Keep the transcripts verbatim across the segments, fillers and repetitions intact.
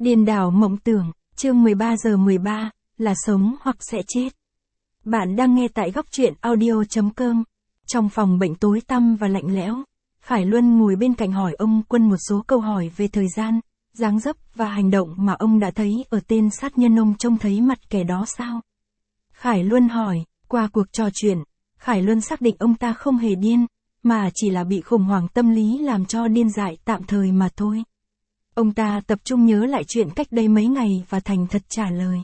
Điên đảo mộng tưởng, chương mười ba giờ mười ba, là sống hoặc sẽ chết. Bạn đang nghe tại góc truyện audio chấm com. Trong phòng bệnh tối tăm và lạnh lẽo, Khải Luân ngồi bên cạnh hỏi ông Quân một số câu hỏi về thời gian, dáng dấp và hành động mà ông đã thấy ở tên sát nhân. Ông trông thấy mặt kẻ đó sao? Khải Luân hỏi. Qua cuộc trò chuyện, Khải Luân xác định ông ta không hề điên, mà chỉ là bị khủng hoảng tâm lý làm cho điên dại tạm thời mà thôi. Ông ta tập trung nhớ lại chuyện cách đây mấy ngày và thành thật trả lời.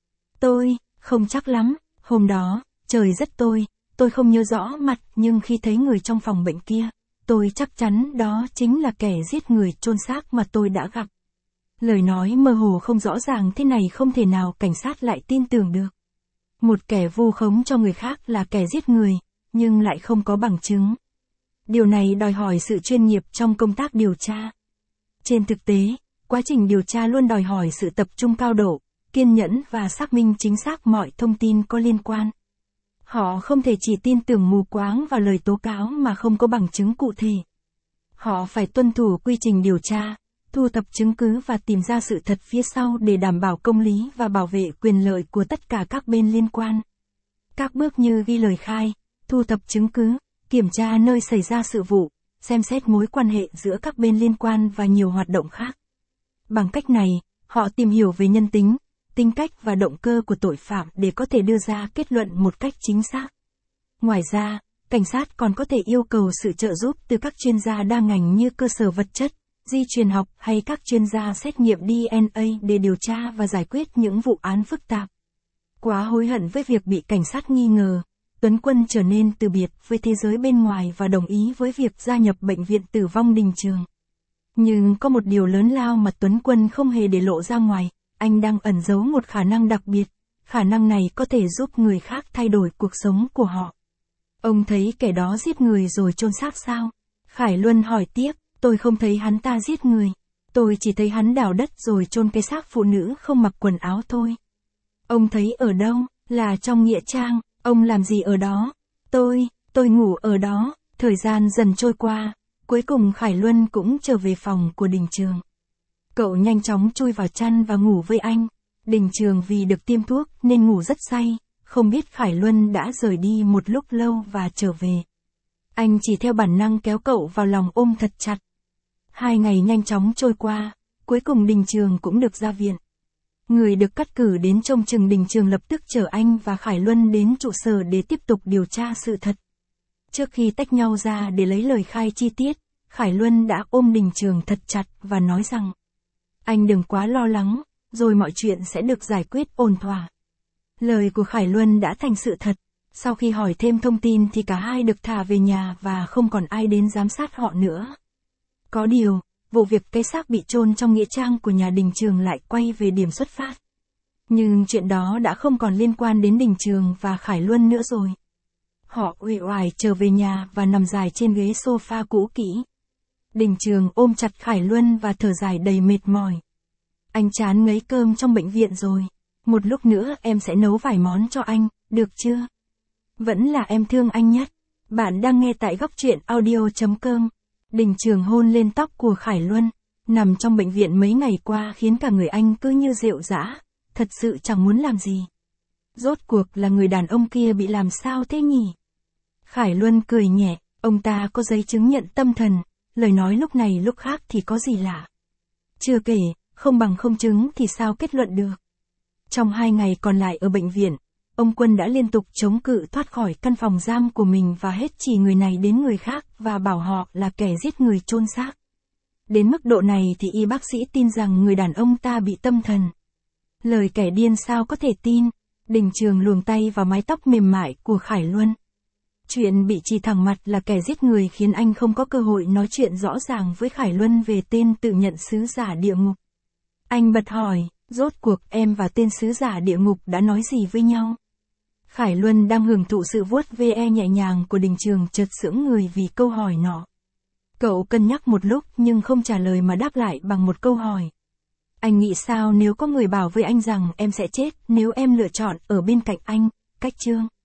Tôi, không chắc lắm, hôm đó, trời rất tối, tôi không nhớ rõ mặt nhưng khi thấy người trong phòng bệnh kia, tôi chắc chắn đó chính là kẻ giết người chôn xác mà tôi đã gặp. Lời nói mơ hồ không rõ ràng thế này không thể nào cảnh sát lại tin tưởng được. Một kẻ vu khống cho người khác là kẻ giết người, nhưng lại không có bằng chứng. Điều này đòi hỏi sự chuyên nghiệp trong công tác điều tra. Trên thực tế, quá trình điều tra luôn đòi hỏi sự tập trung cao độ, kiên nhẫn và xác minh chính xác mọi thông tin có liên quan. Họ không thể chỉ tin tưởng mù quáng vào lời tố cáo mà không có bằng chứng cụ thể. Họ phải tuân thủ quy trình điều tra, thu thập chứng cứ và tìm ra sự thật phía sau để đảm bảo công lý và bảo vệ quyền lợi của tất cả các bên liên quan. Các bước như ghi lời khai, thu thập chứng cứ, kiểm tra nơi xảy ra sự vụ, xem xét mối quan hệ giữa các bên liên quan và nhiều hoạt động khác. Bằng cách này, họ tìm hiểu về nhân tính, tính cách và động cơ của tội phạm để có thể đưa ra kết luận một cách chính xác. Ngoài ra, cảnh sát còn có thể yêu cầu sự trợ giúp từ các chuyên gia đa ngành như cơ sở vật chất, di truyền học hay các chuyên gia xét nghiệm đê en a để điều tra và giải quyết những vụ án phức tạp. Quá hối hận với việc bị cảnh sát nghi ngờ, Tuấn Quân trở nên từ biệt với thế giới bên ngoài và đồng ý với việc gia nhập bệnh viện tử vong Đình Trường. Nhưng có một điều lớn lao mà Tuấn Quân không hề để lộ ra ngoài, anh đang ẩn giấu một khả năng đặc biệt, khả năng này có thể giúp người khác thay đổi cuộc sống của họ. Ông thấy kẻ đó giết người rồi chôn xác sao? Khải Luân hỏi tiếp, tôi không thấy hắn ta giết người, tôi chỉ thấy hắn đào đất rồi chôn cái xác phụ nữ không mặc quần áo thôi. Ông thấy ở đâu? Là trong nghĩa trang. Ông làm gì ở đó? Tôi, tôi ngủ ở đó. Thời gian dần trôi qua, cuối cùng Khải Luân cũng trở về phòng của Đình Trường. Cậu nhanh chóng chui vào chăn và ngủ với anh. Đình Trường vì được tiêm thuốc nên ngủ rất say, không biết Khải Luân đã rời đi một lúc lâu và trở về. Anh chỉ theo bản năng kéo cậu vào lòng ôm thật chặt. Hai ngày nhanh chóng trôi qua, cuối cùng Đình Trường cũng được ra viện. Người được cắt cử đến trông chừng Đình Trường lập tức chở anh và Khải Luân đến trụ sở để tiếp tục điều tra sự thật. Trước khi tách nhau ra để lấy lời khai chi tiết, Khải Luân đã ôm Đình Trường thật chặt và nói rằng: anh đừng quá lo lắng, rồi mọi chuyện sẽ được giải quyết ổn thỏa. Lời của Khải Luân đã thành sự thật. Sau khi hỏi thêm thông tin thì cả hai được thả về nhà và không còn ai đến giám sát họ nữa. Có điều, vụ việc cái xác bị chôn trong nghĩa trang của nhà Đình Trường lại quay về điểm xuất phát. Nhưng chuyện đó đã không còn liên quan đến Đình Trường và Khải Luân nữa rồi. Họ uể oải trở về nhà và nằm dài trên ghế sofa cũ kỹ. Đình Trường ôm chặt Khải Luân và thở dài đầy mệt mỏi. Anh chán ngấy cơm trong bệnh viện rồi. Một lúc nữa em sẽ nấu vài món cho anh, được chưa? Vẫn là em thương anh nhất. Bạn đang nghe tại góc truyện audio chấm com. Đình Trường hôn lên tóc của Khải Luân. Nằm trong bệnh viện mấy ngày qua khiến cả người anh cứ như rệu rã, thật sự chẳng muốn làm gì. Rốt cuộc là người đàn ông kia bị làm sao thế nhỉ? Khải Luân cười nhẹ, ông ta có giấy chứng nhận tâm thần, lời nói lúc này lúc khác thì có gì lạ. Chưa kể, không bằng không chứng thì sao kết luận được. Trong hai ngày còn lại ở bệnh viện, ông Quân đã liên tục chống cự thoát khỏi căn phòng giam của mình và hết chỉ người này đến người khác và bảo họ là kẻ giết người chôn xác. Đến mức độ này thì y bác sĩ tin rằng người đàn ông ta bị tâm thần. Lời kẻ điên sao có thể tin? Đình Trường luồn tay vào mái tóc mềm mại của Khải Luân. Chuyện bị chỉ thẳng mặt là kẻ giết người khiến anh không có cơ hội nói chuyện rõ ràng với Khải Luân về tên tự nhận sứ giả địa ngục. Anh bật hỏi, rốt cuộc em và tên sứ giả địa ngục đã nói gì với nhau? Khải Luân đang hưởng thụ sự vuốt ve nhẹ nhàng của Đình Trường chợt sững người vì câu hỏi nọ. Cậu cân nhắc một lúc nhưng không trả lời mà đáp lại bằng một câu hỏi. Anh nghĩ sao nếu có người bảo với anh rằng em sẽ chết nếu em lựa chọn ở bên cạnh anh, cách chương?